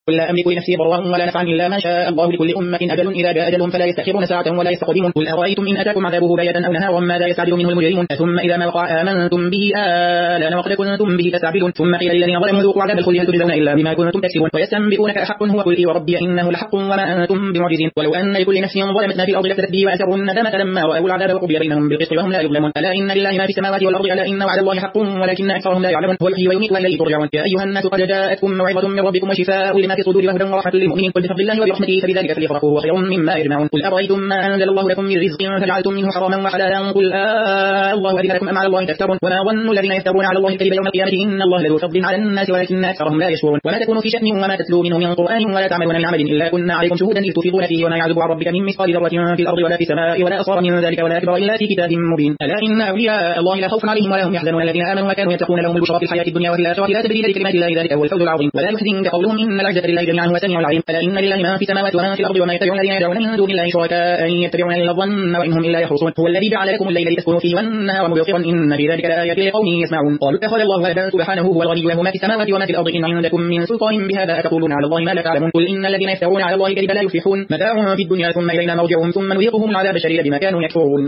قل لا أملك لنفسي ضرا ولا نفعا إلا ما شاء الله، لكل أمة أجل إذا جاء أجلهم فلا يستأخرون ساعة ولا يستقدمون. قل أرأيتم إن أتاكم عذابه بياتا أو نهارا ماذا يستعجل منه المجرمون؟ ثم إذا ما وقع آمنتم به آلان وقد كنتم به تستعجلون. ثم قيل للذين ظلموا ذوقوا عذاب الخلد هل تجزون إلا بما كنتم تكسبون. ويستنبئونك أحق هو؟ قل إي وربي إنه لحق وما أنتم بمعجزين. ولو أن لكل نفس ظلمت ما في الأرض لافتدت به وأسروا الندامة لما رأوا العذاب وقضي بينهم بالقسط وهم لا يظلمون. ألا إن لله ما في السماوات والأرض ألا إن وعد الله حق ولكن أكثرهم لا يعلمون. هو يحيي ويميت وإليه ترجعون. يا أيها الناس قد جاءتكم موعظة من ربكم وشفاء لما في الصدور وهدى ورحمة للمؤمنين. قل بفضل الله وبرحمته فبذلك فليفرحوا هو خير مما يجمعون. قل أرأيتم ما أنزل الله لكم من رزق فجعلتم منه حراما وحلالا قل الله أذن لكم أم على الله تفترون. وما ظن الذين يفترون على الله الكذب يوم القيامة إن الله لذو فضل على الناس ولكن أكثرهم لا يشكرون. وما تكون في شأن وما تتلو منه من قرآن ولا تعملون من عمل إلا كنا عليكم شهودا إذ تفيضون فيه وما يعزب عن ربك من مثقال ذرة في الأرض ولا في السماء ولا أصغر من ذلك ولا أكبر إلا في كتاب مبين. ألا إن أولياء الله لا خوف عليهم ولا هم يحزنون الذين آمنوا وكانوا يتقون لهم البشرى في الحياة الدنيا وفي الآخرة لا تبديل لكلمات الله ذلك هو الفوز العظيم. ولا يحزنك قولهم إن العزة لله جميعا هو السميع العليم. ألا إن لله ما في السماوات وما في الأرض وما يتبعون الذين يدعون من دون الله شركاء يتبعون إلا الظن وإن هم إلا يخرصون. هو الذي جعل لكم الليل لتسكنوا فيه والنهار مبصرا إن في ذلك لآيات لقوم يسمعون. قالوا اتخذ الله ولدا سبحانه هو الغني له ما في السماوات وما في الأرض إن عندكم من سلطان بهذا أتقولون على الله ما لا تعلمون. قل إن الذين يفترون على الله الكذب لا يفلحون متاع في الدنيا ثم إلينا مرجعهم ثم نذيقهم العذاب الشديد بما كانوا يكفرون.